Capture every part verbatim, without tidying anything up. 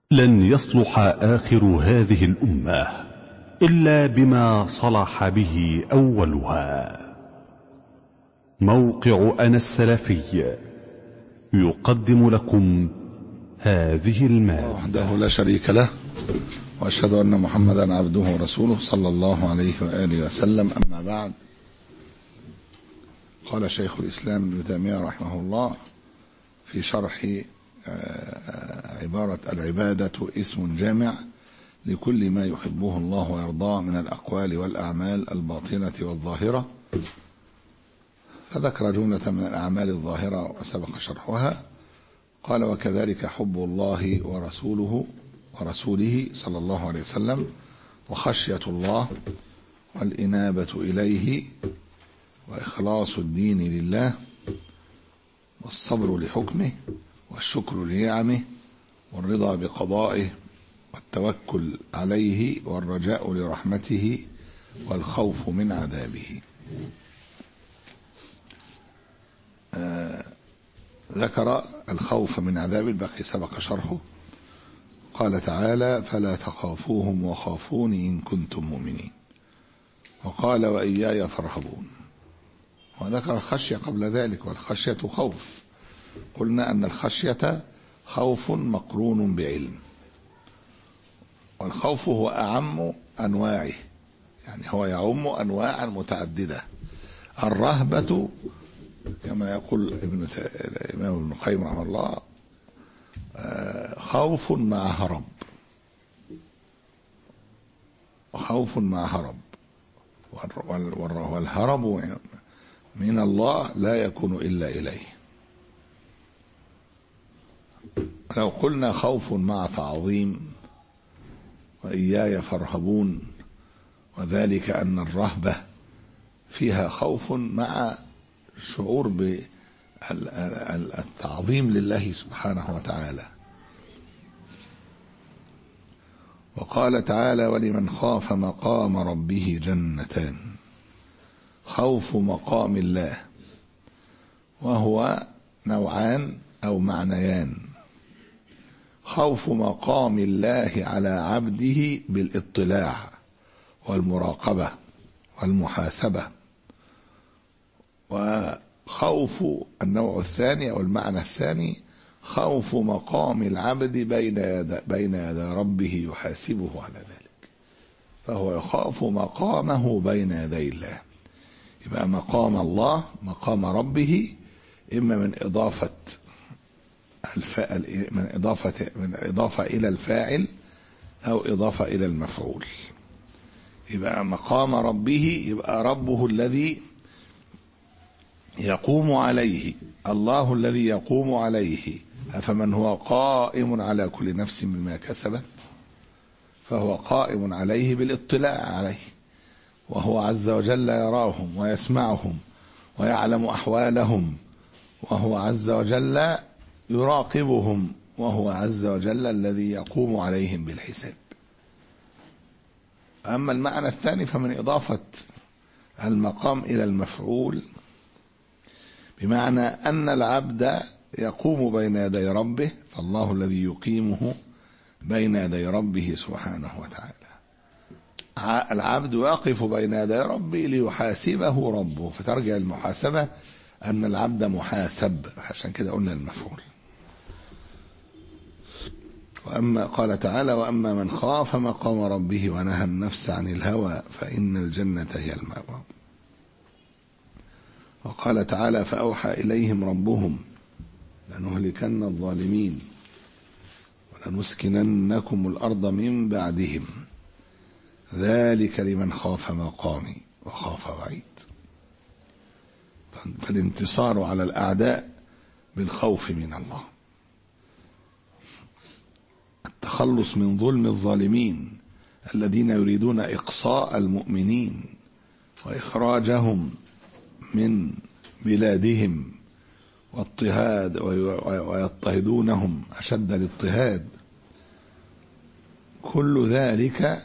لن يصلح آخر هذه الأمة إلا بما صلح به أولها. موقع أنا السلفي يقدم لكم هذه المادة. وحده لا شريك له، وأشهد أن محمدا عبده ورسوله صلى الله عليه وآله وسلم. أما بعد، قال شيخ الإسلام ابن تيمية رحمه الله في شرح عبارة العبادة اسم جامع لكل ما يحبه الله ويرضاه من الأقوال والأعمال الباطنة والظاهرة، فذكر جملة من الأعمال الظاهرة وسبق شرحها. قال: وكذلك حب الله ورسوله ورسوله صلى الله عليه وسلم، وخشية الله، والإنابة إليه، وإخلاص الدين لله، والصبر لحكمه، والشكر لنعمه، والرضا بقضائه، والتوكل عليه، والرجاء لرحمته، والخوف من عذابه. آه ذكر الخوف من عذاب البقي سبق شرحه. قال تعالى: فلا تخافوهم وخافوني إن كنتم مؤمنين. وقال: وإياي فارهبون. وذكر الخشية قبل ذلك، والخشية خوف. قلنا أن الخشية خوف مقرون بعلم، والخوف هو أعم أنواعه، يعني هو يعم أنواعا متعددة. الرهبة كما يقول ابن الإمام ابن القيم رحمه الله خوف مع هرب، وخوف مع هرب، والهرب من الله لا يكون إلا إليه. لو قلنا خوف مع تعظيم، وإياي فارهبون، وذلك أن الرهبة فيها خوف مع شعور بالتعظيم لله سبحانه وتعالى. وقال تعالى: ولمن خاف مقام ربه جنتان. خوف مقام الله، وهو نوعان أو معنيان: خوف مقام الله على عبده بالاطلاع والمراقبة والمحاسبة، وخوف النوع الثاني أو المعنى الثاني خوف مقام العبد بين يدي بين يدي ربه يحاسبه على ذلك، فهو يخاف مقامه بين يدي الله. يبقى مقام الله مقام ربه إما من إضافة الفاعل من إضافة من إضافة إلى الفاعل أو إضافة إلى المفعول. يبقى مقام ربه يبقى ربه الذي يقوم عليه، الله الذي يقوم عليه. أفمن هو قائم على كل نفس بما كسبت، فهو قائم عليه بالاطلاع عليه، وهو عز وجل يراهم ويسمعهم ويعلم أحوالهم، وهو عز وجل يراقبهم، وهو عز وجل الذي يقوم عليهم بالحساب. أما المعنى الثاني فمن إضافة المقام إلى المفعول، بمعنى أن العبد يقوم بين يدي ربه، فالله الذي يقيمه بين يدي ربه سبحانه وتعالى. العبد يقف بين يدي ربه ليحاسبه ربه، فترجع المحاسبة أن العبد محاسب، عشان كده قلنا المفعول. وأما قال تعالى: وأما من خاف مقام ربه ونهى النفس عن الهوى فإن الجنة هي المأوى. وقال تعالى: فأوحى إليهم ربهم لنهلكن الظالمين ولنسكننكم الأرض من بعدهم ذلك لمن خاف مقامي وخاف وعيد. فالانتصار على الأعداء بالخوف من الله، التخلص من ظلم الظالمين الذين يريدون إقصاء المؤمنين وإخراجهم من بلادهم واضطهاد ويضطهدونهم أشد الاضطهاد. كل ذلك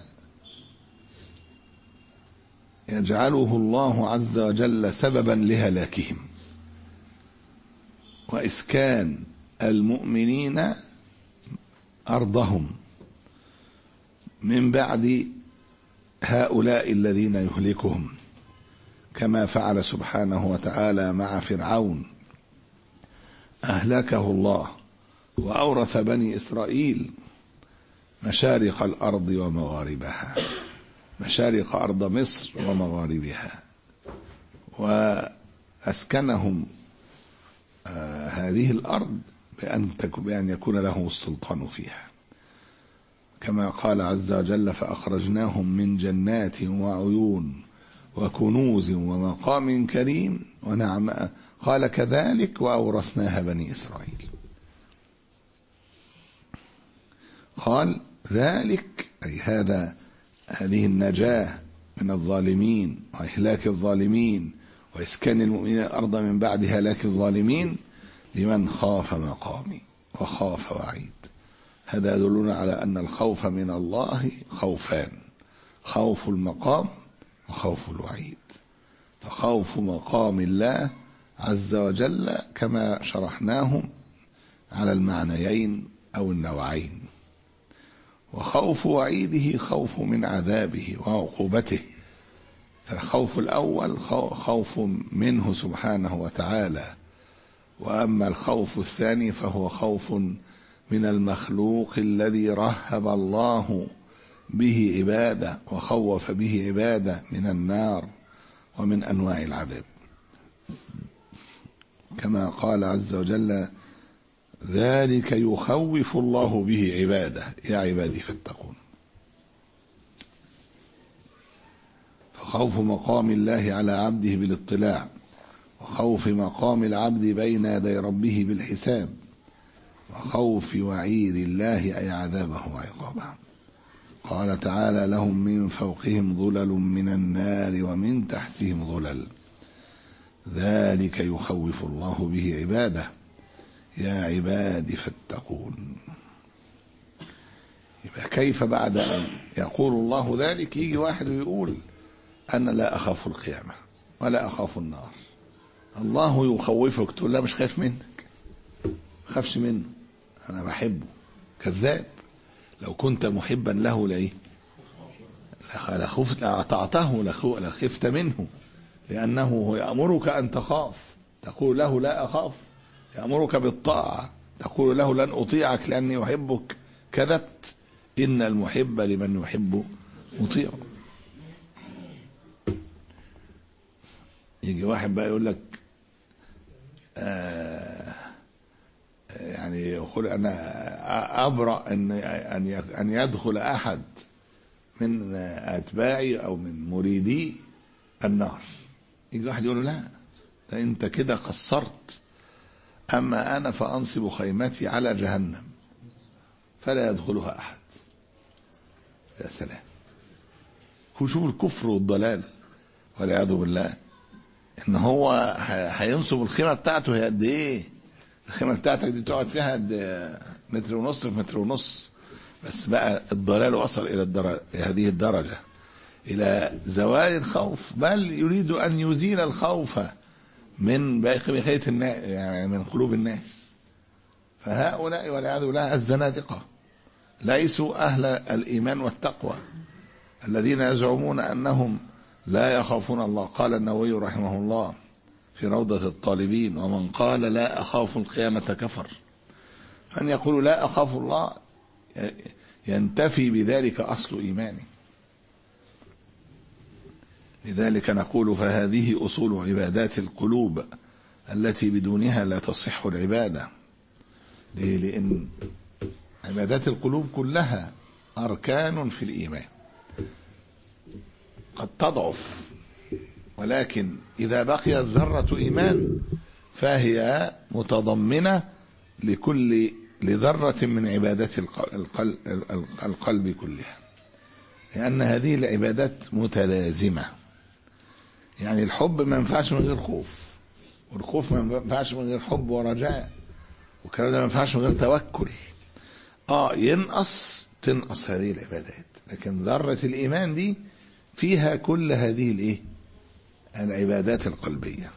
يجعله الله عز وجل سببا لهلاكهم وإسكان المؤمنين أرضهم من بعد هؤلاء الذين يهلكهم، كما فعل سبحانه وتعالى مع فرعون، أهلكه الله وأورث بني إسرائيل مشارق الأرض ومغاربها، مشارق أرض مصر ومغاربها، وأسكنهم آه هذه الأرض بأن, بأن يكون له السلطان فيها، كما قال عز وجل: فأخرجناهم من جنات وعيون وكنوز ومقام كريم ونعم، قال: كذلك وأورثناها بني إسرائيل. قال ذلك أي هذا هذه النجاة من الظالمين وإهلاك الظالمين وإسكان المؤمنين الأرض من بعد هلاك الظالمين لمن خاف مقامي وخاف وعيد. هذا يدلنا على أن الخوف من الله خوفان: خوف المقام وخوف الوعيد. فخوف مقام الله عز وجل كما شرحناه على المعنيين أو النوعين، وخوف وعيده خوف من عذابه وعقوبته. فالخوف الأول خوف منه سبحانه وتعالى، وأما الخوف الثاني فهو خوف من المخلوق الذي رهب الله به عباده وخوف به عباده من النار ومن أنواع العذاب، كما قال عز وجل: ذلك يخوف الله به عباده يا عبادي فاتقون. فخوف مقام الله على عبده بالاطلاع، وخوف مقام العبد بين يدي ربه بالحساب، وخوف وعيد الله أي عذابه وعقابه. قال تعالى: لهم من فوقهم ظلل من النار ومن تحتهم ظلل، ذلك يخوف الله به عباده يا عباد فاتقون. يبقى كيف بعد أن يقول الله ذلك يجي واحد ويقول: أنا لا أخاف القيامة ولا أخاف النار؟ الله يخوفك، تقول لا مش خايف منك، خافش منه، أنا بحبه. كذاب. لو كنت محبا له لإيه؟ لخفت أطعته لخفت منه، لأنه هو يأمرك أن تخاف، تقول له لا أخاف، يأمرك بالطاعة، تقول له لن أطيعك لأني أحبك، كذبت. إن المحب لمن يحب مطيع. يجي واحد بقى يقول لك آه يعني يقول أنا أبرأ أن أن يدخل أحد من أتباعي أو من مريدي النار. يجي واحد يقول لا، ده أنت كده قصرت، أما أنا فأنصب خيمتي على جهنم فلا يدخلها أحد. يا سلام، شوف الكفر والضلال والعياذ بالله. إن هو هينصب الخيمة بتاعته هي قد إيه؟ الخيمة بتاعتك دي تقعد فيها قد متر ونص في متر ونص، بس بقى الضلال وصل إلى الدرجة هذه الدرجة، إلى زوال الخوف، بل يريد أن يزيل الخوف من بقية الناس، يعني من قلوب الناس. فهؤلاء والعياذ بالله الزنادقة ليسوا أهل الإيمان والتقوى، الذين يزعمون أنهم لا يخافون الله. قال النووي رحمه الله في روضة الطالبين: ومن قال لا أخاف القيامة كفر. من يقول لا أخاف الله ينتفي بذلك أصل إيمانه. لذلك نقول: فهذه أصول عبادات القلوب التي بدونها لا تصح العبادة. ليه؟ لأن عبادات القلوب كلها أركان في الإيمان، قد تضعف، ولكن إذا بقيت ذرة إيمان فهي متضمنة لكل لذرة من عبادات القلب, القلب كلها، لأن هذه العبادات متلازمة. يعني الحب ما ينفعش من غير خوف، والخوف ما ينفعش من غير حب ورجاء، والكلام ده ما ينفعش من غير توكل. اه ينقص تنقص هذه العبادات، لكن ذرة الإيمان دي فيها كل هذه الايه العبادات القلبية.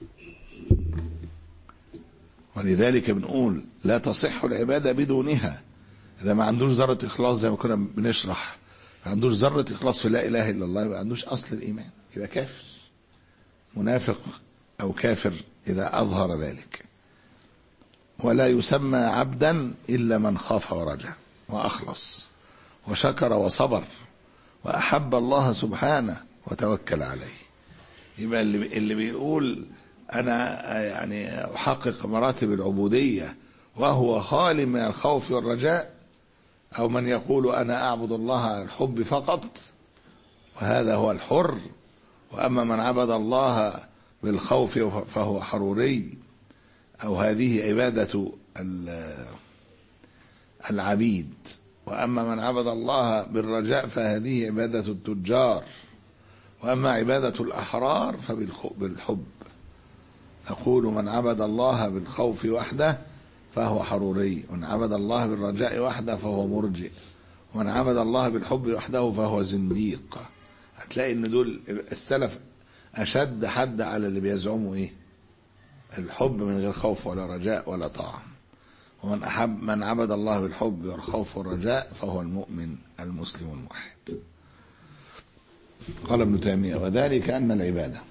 ولذلك بنقول لا تصح العبادة بدونها، إذا ما عندوش ذرة إخلاص زي ما كنا بنشرح، ما عندوش ذرة إخلاص في لا إله إلا الله، ما عندوش أصل الإيمان، يبقى كافر منافق أو كافر إذا أظهر ذلك. ولا يسمى عبدا إلا من خاف ورجع وأخلص وشكر وصبر وأحب الله سبحانه وتوكل عليه. يبقى اللي اللي بيقول أنا يعني أحقق مراتب العبودية وهو خالي من الخوف والرجاء، أو من يقول أنا أعبد الله على الحب فقط وهذا هو الحر، وأما من عبد الله بالخوف فهو حروري، أو هذه عبادة العبيد، وأما من عبد الله بالرجاء فهذه عبادة التجار، وأما عبادة الأحرار فبالحب. نقول من عبد الله بالخوف وحده فهو حروري، ومن عبد الله بالرجاء وحده فهو مرجئ، ومن عبد الله بالحب وحده فهو زنديق. هتلاقي ان دول السلف اشد حد على اللي بيزعموا ايه الحب من غير خوف ولا رجاء ولا طاعة. ومن أحب من عبد الله بالحب والخوف والرجاء فهو المؤمن المسلم الموحد. قال ابن تيمية وذلك أن العبادة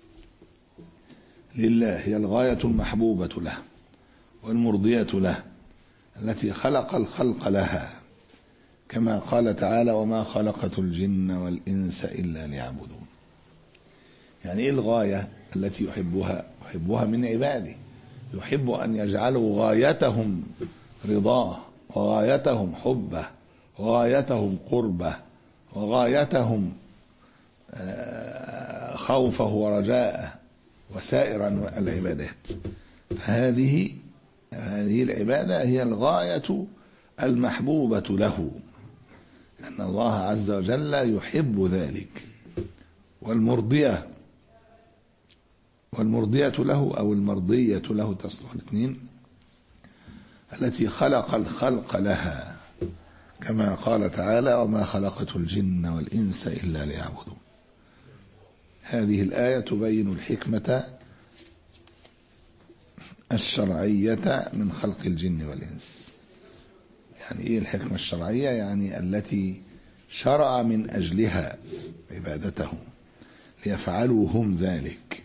لله هي الغاية المحبوبة له والمرضية له التي خلق الخلق لها، كما قال تعالى وما خلقت الجن والإنس إلا ليعبدون. يعني إيه الغاية التي يحبها؟ يحبها من عباده، يحب أن يجعلوا غايتهم رضاه وغايتهم حبه وغايتهم قربه وغايتهم خوفه ورجاءه وسائر العبادات. فهذه هذه العبادة هي الغاية المحبوبة له، أن الله عز وجل يحب ذلك. والمرضية والمرضية له أو المرضية له تصلح الاثنين، التي خلق الخلق لها، كما قال تعالى وما خلقت الجن والإنس إلا ليعبدون. هذه الآية تبين الحكمة الشرعية من خلق الجن والإنس. يعني إيه الحكمة الشرعية؟ يعني التي شرع من أجلها عبادته ليفعلوا هم ذلك،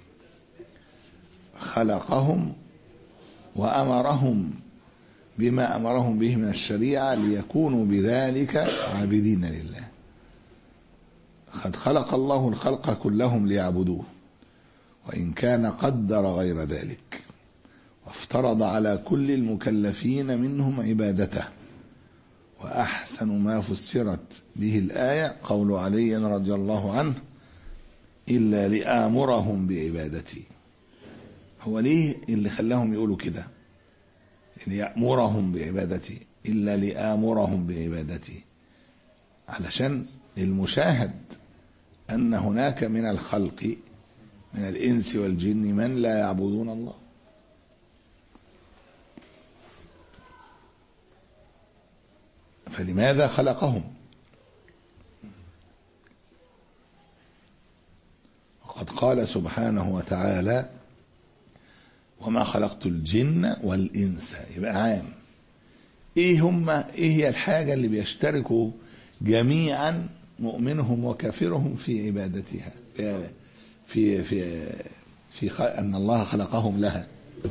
خلقهم وأمرهم بما أمرهم به من الشريعة ليكونوا بذلك عابدين لله. قد خلق الله الخلق كلهم ليعبدوه، وإن كان قدر غير ذلك، وافترض على كل المكلفين منهم عبادته. وأحسن ما فسرت به الآية قول علي رضي الله عنه إلا لآمرهم بعبادتي. هو ليه اللي خلاهم يقولوا كده ليأمرهم بعبادتي إلا لآمرهم بعبادتي؟ علشان المشاهد أن هناك من الخلق من الإنس والجن من لا يعبدون الله، فلماذا خلقهم؟ وقد قال سبحانه وتعالى وما خلقت الجن والإنس، يبقى عام. إيه هم إيه هي الحاجة اللي بيشتركوا جميعا مؤمنهم وكافرهم في عبادتها في في في أن الله خلقهم لها؟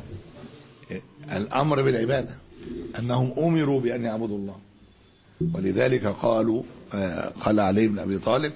الأمر بالعبادة، أنهم أمروا بأن يعبدوا الله. ولذلك قالوا قال علي بن أبي طالب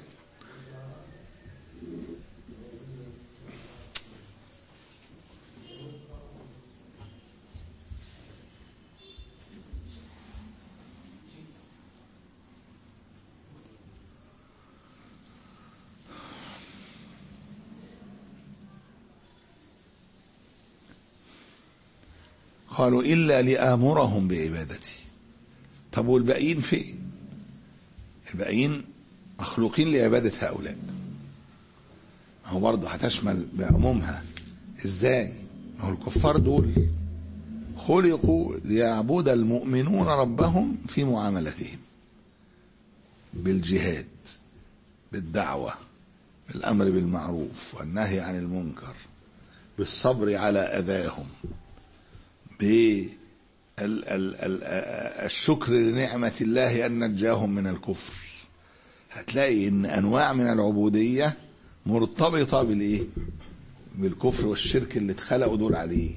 قالوا إلا لآمرهم بعبادتي. طب والباقيين فين؟ الباقيين مخلوقين لعبادة هؤلاء، هو برضه هتشمل بعمومها ازاي؟ ما هو الكفار دول خلقوا ليعبد المؤمنون ربهم في معاملتهم بالجهاد، بالدعوة، بالأمر بالمعروف والنهي عن المنكر، بالصبر على أذاهم، ال ال ال الشكر لنعمة الله أن نجاهم من الكفر، هتلاقي إن أنواع من العبودية مرتبطة بالإيه؟ بالكفر والشرك اللي اتخلقوا دول عليه.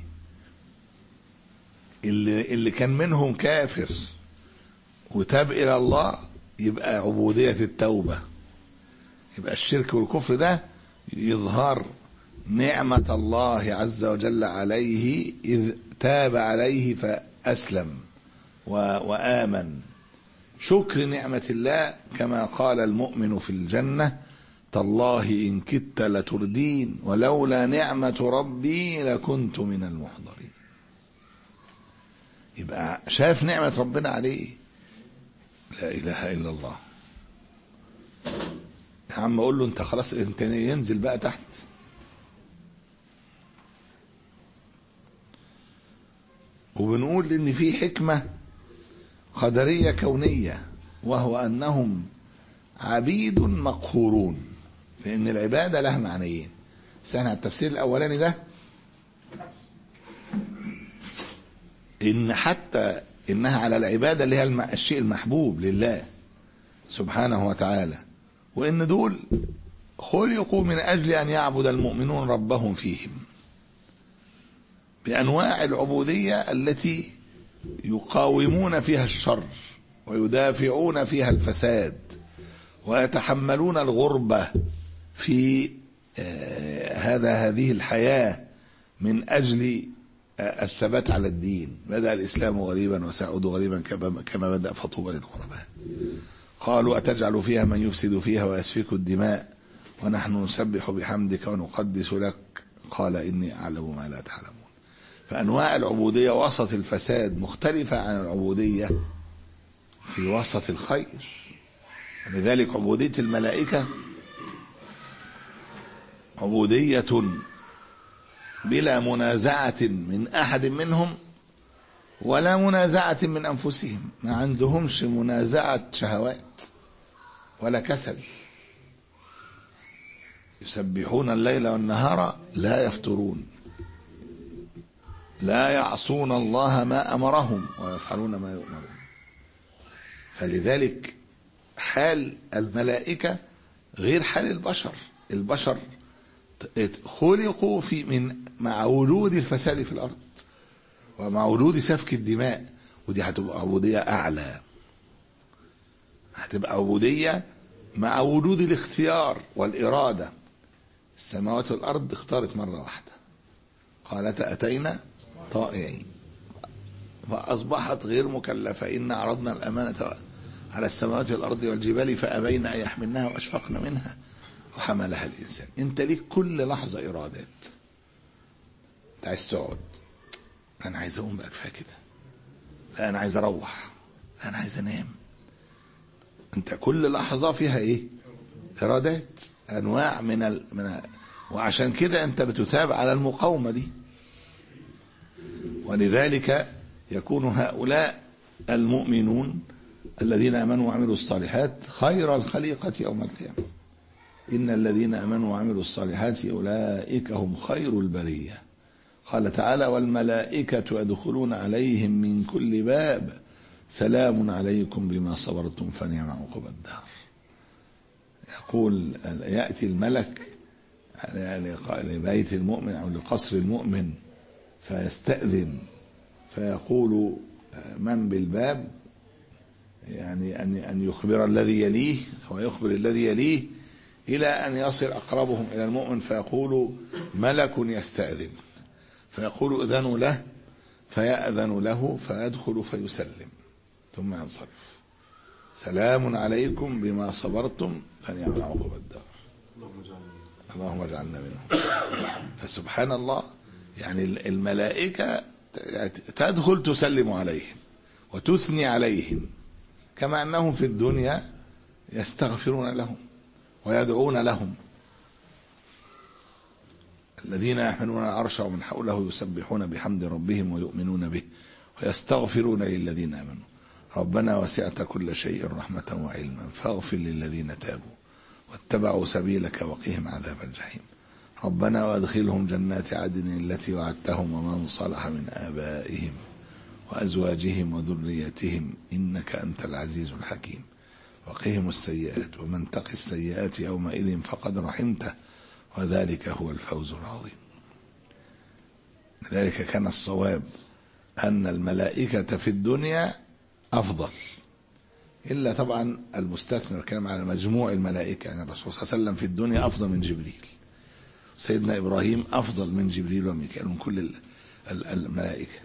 اللي, اللي كان منهم كافر وتاب إلى الله يبقى عبودية التوبة، يبقى الشرك والكفر ده يظهر نعمة الله عز وجل عليه إذ تاب عليه فأسلم وآمن. شكر نعمة الله كما قال المؤمن في الجنة: تالله إن كدت لتردين ولولا نعمة ربي لكنت من المحضرين. يبقى شاف نعمة ربنا عليه، لا إله إلا الله. يا عم أقول له أنت خلاص، أنت ينزل بقى تحت. وبنقول إن في حكمة قدرية كونية، وهو أنهم عبيد مقهورون، لأن العبادة لها معنيين. بس احنا التفسير الأولاني ده إن حتى إنها على العبادة اللي هي الشيء المحبوب لله سبحانه وتعالى، وإن دول خلقوا من أجل أن يعبد المؤمنون ربهم فيهم بأنواع العبودية التي يقاومون فيها الشر ويدافعون فيها الفساد ويتحملون الغربة في هذا هذه الحياة من أجل الثبات على الدين. بدأ الإسلام غريبا وسيعود غريبا كما بدأ، فطوبى للغرباء. قالوا أتجعل فيها من يفسد فيها ويسفك الدماء ونحن نسبح بحمدك ونقدس لك قال إني أعلم ما لا تعلمون. فأنواع العبودية وسط الفساد مختلفة عن العبودية في وسط الخير. لذلك عبودية الملائكة عبودية بلا منازعة من أحد منهم ولا منازعة من أنفسهم، ما عندهمش منازعة شهوات ولا كسل. يسبحون الليل والنهار لا يفترون، لا يعصون الله ما أمرهم ويفعلون ما يؤمرون. فلذلك حال الملائكة غير حال البشر. البشر خلقوا في من مع وجود الفساد في الأرض ومع وجود سفك الدماء، ودي هتبقى عبودية أعلى، هتبقى عبودية مع وجود الاختيار والإرادة. السماوات والأرض اختارت مرة واحدة، قالت أتينا طائعين، فأصبحت غير مكلفة. إن عرضنا الأمانة على السماوات والأرض والجبال فأبين أن يحملنها وأشفقن منها وحملها الإنسان. أنت ليك كل لحظة إرادات. أنت عايز تقعد، أنا عايز أقوم بقى كفاية كده، لا أنا عايز أروح، لا أنا عايز أنام. أنت كل لحظة فيها إيه؟ إرادات، أنواع من ال... من ال... وعشان كده أنت بتتابع على المقاومة دي. ولذلك يكون هؤلاء المؤمنون الذين آمنوا وعملوا الصالحات خير الخليقة يوم القيامة. إن الذين آمنوا وعملوا الصالحات أولئك هم خير البرية. قال تعالى والملائكة يدخلون عليهم من كل باب سلام عليكم بما صبرتم فنعم عقبى الدار. يقول يأتي الملك لبيت المؤمن أو لقصر المؤمن فيستأذن فيقول من بالباب، يعني أن أن يخبر الذي يليه ويخبر الذي يليه إلى أن يصل أقربهم إلى المؤمن فيقول ملك يستأذن، فيقول إذنوا له فيأذن له فيدخل فيسلم ثم ينصرف. سلام عليكم بما صبرتم فنعم عقبى الدار. اللهم اجعلنا منهم. فسبحان الله، يعني الملائكة تدخل تسلم عليهم وتثني عليهم، كما أنهم في الدنيا يستغفرون لهم ويدعون لهم. الذين يحملون العرش ومن حوله يسبحون بحمد ربهم ويؤمنون به ويستغفرون للذين آمنوا ربنا وسعت كل شيء رحمة وعلما فاغفر للذين تابوا واتبعوا سبيلك وقهم عذاب الجحيم ربنا وادخلهم جنات عدن التي وعدتهم ومن صلح من آبائهم وأزواجهم وذريتهم إنك أنت العزيز الحكيم وقهم السيئات ومن تق السيئات يومئذ فقد رحمته وذلك هو الفوز العظيم. لذلك كان الصواب أن الملائكة في الدنيا أفضل، إلا طبعا المستثنى الكلام على مجموع الملائكة، يعني الرسول صلى الله عليه وسلم في الدنيا أفضل من جبريل، سيدنا إبراهيم أفضل من جبريل وميكائيل من كل الملائكة.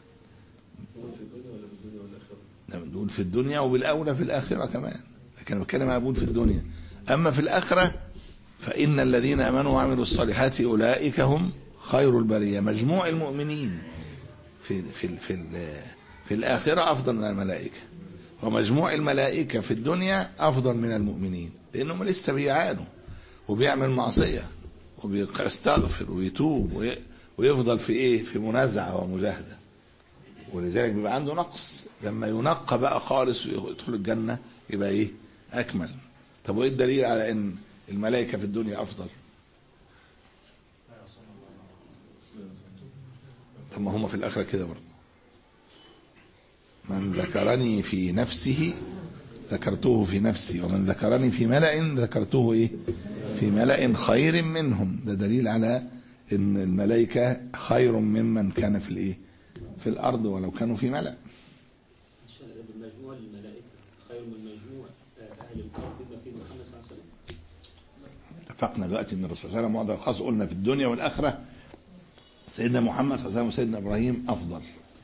نقول في الدنيا وبالأولى في الآخرة كمان، لكن أنا بتكلم على في الدنيا. أما في الآخرة فإن الذين آمنوا وعملوا الصالحات أولئك هم خير البرية. مجموع المؤمنين في في في في الآخرة أفضل من الملائكة، ومجموع الملائكة في الدنيا أفضل من المؤمنين، لأنهم لسه بيعانوا وبيعمل معصية وبيستغفر ويتوب ويفضل في إيه، في منازعة ومجاهدة، ولذلك بيبقى عنده نقص. لما ينقى بقى خالص ويدخل الجنة يبقى إيه، أكمل. طب وإيه الدليل على أن الملائكة في الدنيا أفضل؟ طب ما هم في الآخرة كده برضه، من ذكرني في نفسه ذكرته في نفسي ومن ذكرني في ملأ ذكرته إيه، في ملأ خير منهم. ده دليل على أن الملائكة خير ممن كان في الإيه، في الأرض ولو كانوا في ملأ. مجموع الملائكة خير من مجموع أهل الأرض بما فيه محمد صلى الله عليه وسلم. اتفقنا دلوقتي أن الرسول صلى الله عليه وسلم وعد الخاص، قلنا في الدنيا والآخرة سيدنا محمد صلى الله عليه وسلم وسيدنا إبراهيم أفضل،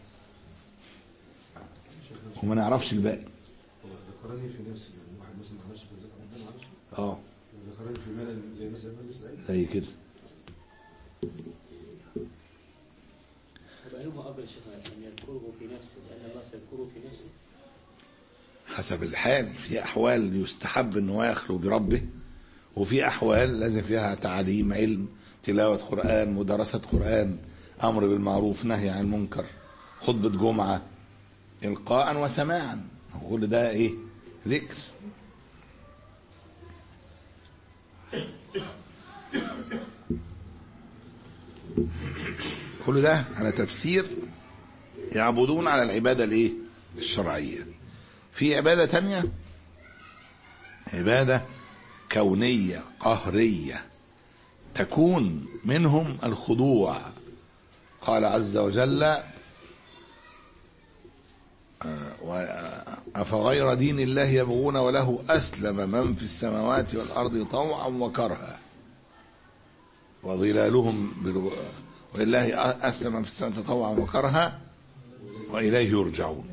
وما نعرفش الباقي. ذكرني في نفسي، يعني واحد مثلا ما عملش بذكر ربنا ما عملش. اه ذكرني في ملأ زي مثلا بني إسرائيل. زي كده. طب أيهما أفضل شيخنا، أن يذكره في نفسه لأن الله سيذكره في نفسه؟ حسب الحال. في أحوال يستحب أنه يخلو بربه، وفي أحوال لازم فيها تعليم علم، تلاوة قرآن، مدرسة قرآن، أمر بالمعروف، نهي عن المنكر، خطبة جمعة، إلقاء وسماعا، كل ده إيه، ذكر. كل ده على تفسير يعبدون على العبادة الإيه، الشرعية. في عبادة تانية، عبادة كونية قهرية تكون منهم الخضوع. قال عز وجل: أفغير دين الله يبغون وله أسلم من في السماوات والأرض طوعا وكرها وظلالهم بالو... ولله أسلم من في السماوات طوعا وكرها وإليه يرجعون.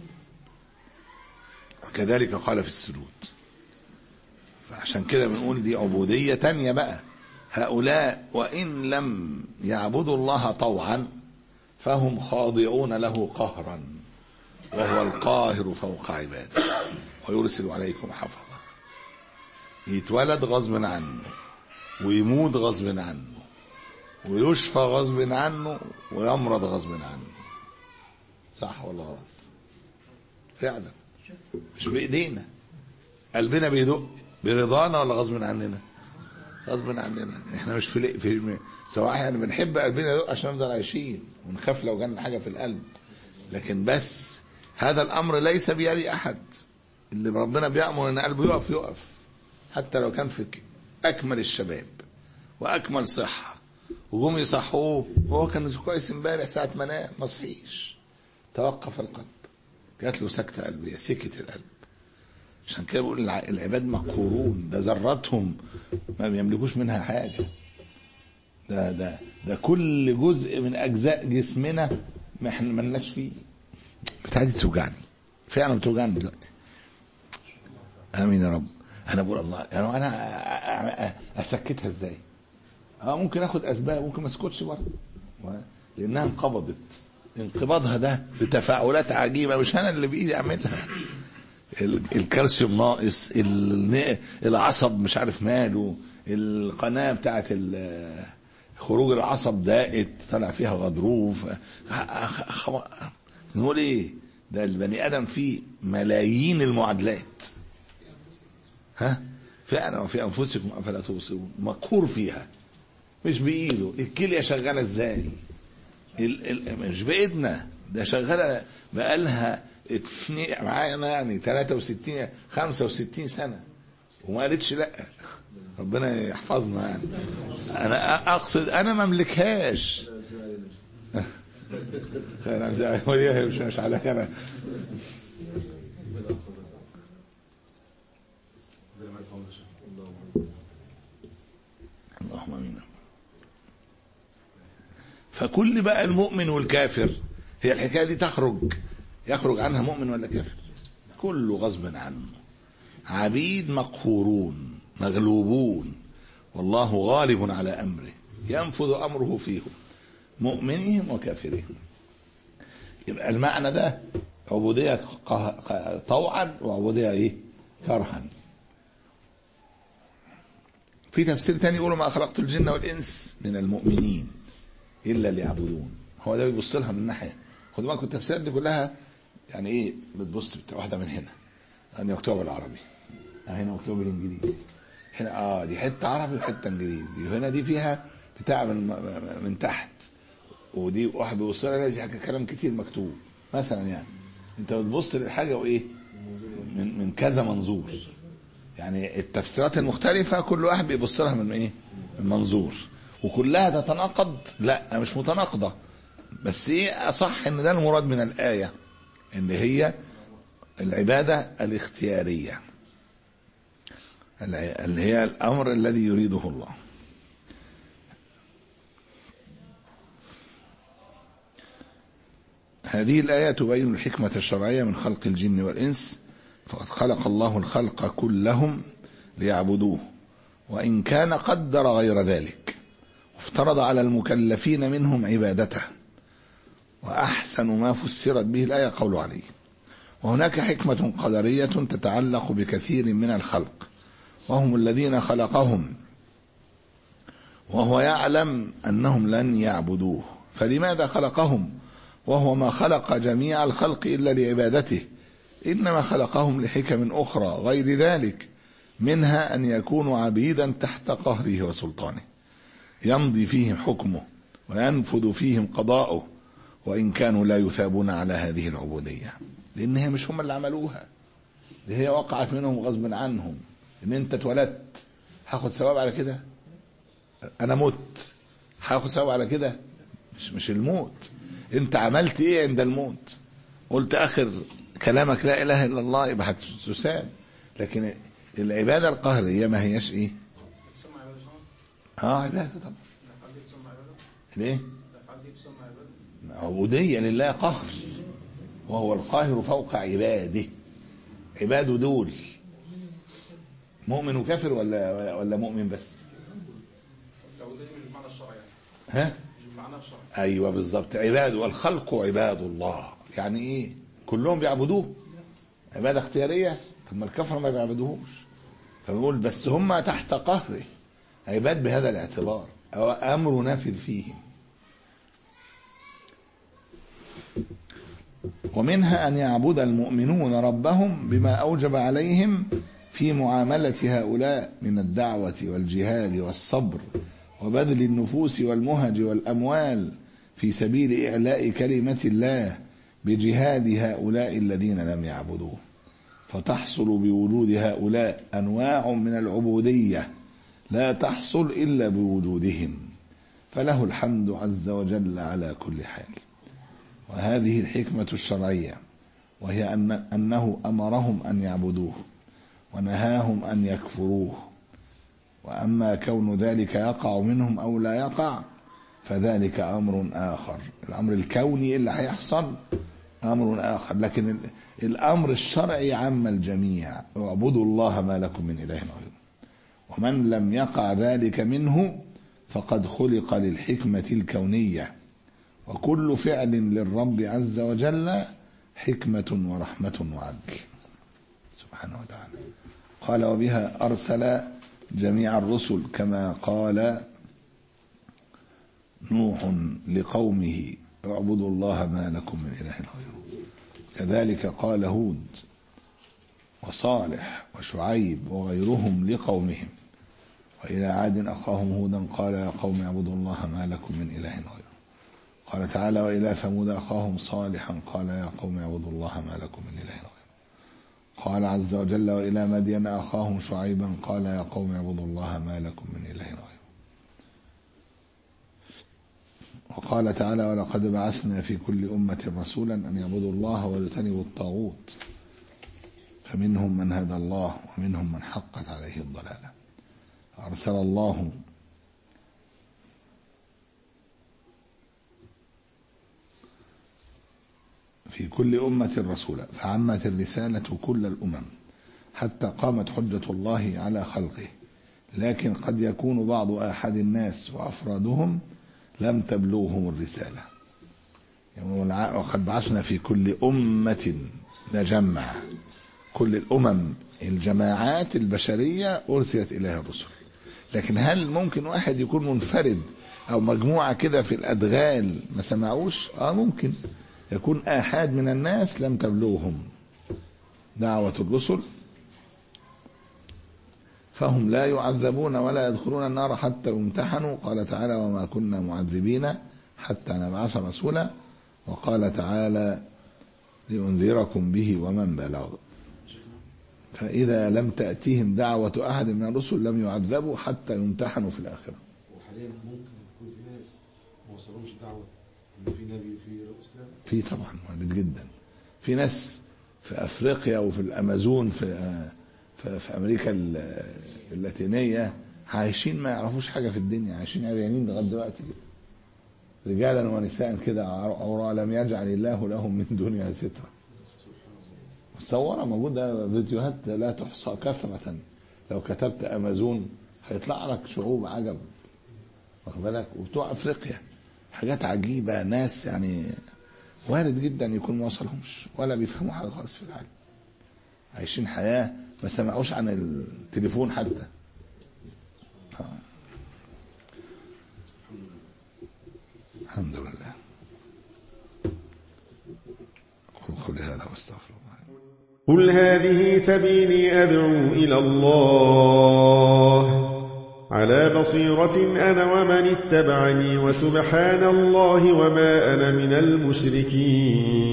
وكذلك قال في السجود. فعشان كده بنقول دي عبودية تانية بقى. هؤلاء وإن لم يعبدوا الله طوعا فهم خاضعون له قهرا، وهو القاهر فوق عباده ويرسل عليكم حفظا. يتولد غصب عنه ويموت غصب عنه ويشفى غصب عنه ويمرض غصب عنه. صح ولا غلط؟ فعلا مش بإيدينا. قلبنا بيدق برضانا ولا غصب عننا؟ غصب عننا. احنا مش في في سواء احنا بنحب قلبنا يدق عشان نفضل عايشين ونخاف لو جالنا حاجه في القلب، لكن بس هذا الامر ليس بيد احد. اللي ربنا بيأمر ان قلبه يقف يقف، حتى لو كان في اكمل الشباب واكمل صحه وجم يصحوه وهو كان كويس امبارح ساعه ما نام ما صحيش، توقف القلب، جات له سكته قلبيه، سكت القلب. عشان كده بقول العباد مقهورون، ده ذرتهم ما بيملكوش منها حاجه. ده ده ده كل جزء من اجزاء جسمنا ما احنا مالناش فيه. بتاعتي توجعني فعلا، بتوجعني دلوقتي. امين يا رب. انا بقول الله يعني انا اسكتها ازاي؟ اه ممكن اخد اسباب، ممكن ما اسكتش برضه لانها انقبضت. انقباضها ده بتفاعلات عجيبه مش انا اللي بايدي اعملها. الكالسيوم ناقص، العصب مش عارف ماله، القناه بتاعت خروج العصب ضاقت طلع فيها غضروف. نقول ايه ده؟ البني ادم فيه ملايين المعادلات. ها فعلا. وفي انفسكم افلا تبصرون. مقهور فيها مش بايده. الكليه شغاله ازاي؟ مش بايدنا، ده شغالة بقالها معانا يعني ثلاثة وستين خمسة وستين سنة وما قالتش لا. ربنا يحفظنا. يعني انا اقصد انا ما املكهاش. مش مش عليا انا. اللهم امين. فكل بقى المؤمن والكافر هي الحكايه دي تخرج يخرج عنها مؤمن ولا كافر؟ كله غصب عنه، عبيد مقهورون مغلوبون، والله غالب على امره ينفذ امره فيهم مؤمنهم وكافرهم. يبقى المعنى ده عبوديه طوعا وعبوديه ايه؟ كرها. في تفسير تاني يقولوا ما خلقت الجن والانس من المؤمنين الا ليعبدون. هو ده بيبص لها من ناحيه. خد بالك التفسيرات دي كلها يعني ايه؟ بتبص واحده من هنا يعني مكتوبه بالعربي، هنا مكتوبه بالانجليزي، هنا اه دي حته عربي وحته انجليزي، وهنا دي فيها بتاع من من تحت، ودي واحد بيبص لها فيها كلام كتير مكتوب مثلا. يعني انت بتبص للحاجه وايه؟ من من كذا منظور. يعني التفسيرات المختلفه كل واحد بيبص لها من ايه؟ من منظور، وكلها تتناقض؟ لا مش متناقضه، بس ايه اصح ان ده المراد من الايه، ان هي العباده الاختياريه اللي هي الامر الذي يريده الله. هذه الآية تبين الحكمة الشرعية من خلق الجن والإنس، فقد خلق الله الخلق كلهم ليعبدوه، وإن كان قدر غير ذلك، وافترض على المكلفين منهم عبادته. وأحسن ما فسرت به الآية قول عليه. وهناك حكمة قدرية تتعلق بكثير من الخلق، وهم الذين خلقهم وهو يعلم أنهم لن يعبدوه، فلماذا خلقهم وهو ما خلق جميع الخلق إلا لعبادته؟ إنما خلقهم لحكم أخرى غير ذلك، منها أن يكونوا عبيدا تحت قهره وسلطانه، يمضي فيهم حكمه وينفذ فيهم قضاؤه، وإن كانوا لا يثابون على هذه العبودية، لأن هي مش هم اللي عملوها، دي هي وقعت منهم غصب عنهم. إن أنت اتولدت هاخد ثواب على كده؟ أنا مت هاخد ثواب على كده؟ مش مش الموت. أنت عملت إيه عند الموت؟ قلت آخر كلامك لا إله إلا الله، يبقى هتساب. لكن العبادة القهرية ما هيش إيه؟ آه عبادة طبعا. ليه؟ عبودية لله قهر، وهو القاهر فوق عباده. عباده دول مؤمن وكافر ولا ولا مؤمن بس؟ ها؟ ايوه بالظبط. عباده والخلق عباد الله، يعني ايه؟ كلهم بيعبدوه عباده اختياريه. طب ما الكفر ما بيعبدوهوش، فبنقول بس هم تحت قهره عباد بهذا الاعتبار، او امر نافذ فيهم. ومنها أن يعبد المؤمنون ربهم بما أوجب عليهم في معاملة هؤلاء من الدعوة والجهاد والصبر وبذل النفوس والمهج والأموال في سبيل إعلاء كلمة الله بجهاد هؤلاء الذين لم يعبدوه، فتحصل بوجود هؤلاء أنواع من العبودية لا تحصل إلا بوجودهم، فله الحمد عز وجل على كل حال. وهذه الحكمة الشرعية، وهي أن أنه أمرهم أن يعبدوه ونهاهم أن يكفروه. وأما كون ذلك يقع منهم أو لا يقع فذلك أمر آخر. الأمر الكوني اللي هيحصل أمر آخر، لكن الأمر الشرعي عم الجميع: اعبدوا الله ما لكم من إله غيره. ومن لم يقع ذلك منه فقد خلق للحكمة الكونية، وكل فعل للرب عز وجل حكمة ورحمة وعدل سبحانه وتعالى. قال: وبها أرسل جميع الرسل، كما قال نوح لقومه: اعبدوا الله ما لكم من إله غيره. كذلك قال هود وصالح وشعيب وغيرهم لقومهم. وإلى عاد أخاهم هودا قال: يا قوم اعبدوا الله ما لكم من إله غيره. قال تعالى وإلى ثمود أخاهم صالحا قال يا قوم اعبدوا الله ما لكم من إله غيره. قال عز وجل وإلى مدين أخاهم شعيبا قال يا قوم اعبدوا الله ما لكم من إله غيره. وقال تعالى ولقد بعثنا في كل أمة رسولا أن يعبدوا الله ويجتنبوا الطاغوت فمنهم من هدى الله ومنهم من حقت عليه الضلالة. أرسل الله في كل أمة رسولا فعمت الرسالة كل الأمم حتى قامت حجة الله على خلقه، لكن قد يكون بعض أحد الناس وأفرادهم لم تبلغهم الرسالة. وقد بعثنا في كل أمة نجمع كل الأمم الجماعات البشرية أرسلت إليها الرسل، لكن هل ممكن واحد يكون منفرد أو مجموعة كده في الأدغال ما سمعوش؟ آه ممكن يكون آحاد من الناس لم تبلغهم دعوة الرسل فهم لا يعذبون ولا يدخلون النار حتى يمتحنوا. قال تعالى وما كنا معذبين حتى نبعث رسولا. وقال تعالى لأنذركم به ومن بلغ. فإذا لم تأتيهم دعوة أحد من الرسل لم يعذبوا حتى يمتحنوا في الآخرة. وحاليا ممكن يكون في ناس ما وصلهمش دعوة إن في نبي في الإسلام؟ في طبعا وارد جدا. في ناس في أفريقيا وفي الأمازون في في أمريكا اللاتينية عايشين ما يعرفوش حاجة في الدنيا، عايشين عريانين لغاية دلوقتي، رجالا ونساء كده عراء لم يجعل الله لهم من دنيا سترا. مصورة موجودة فيديوهات لا تحصى كثرة، لو كتبت أمازون هيطلع لك شعوب عجب واخد بالك. وبتوع أفريقيا حاجات عجيبة، ناس يعني وارد جدا يكون ما وصلهمش ولا بيفهموا حاجة خالص في العالم، عايشين حياة ما سمعوش عن التليفون حتى. آه. الحمد لله. قل قولي هذا واستغفر الله. قل هذه سبيلي أدعو إلى الله على بصيرة أنا ومن اتبعني وسبحان الله وما أنا من المشركين.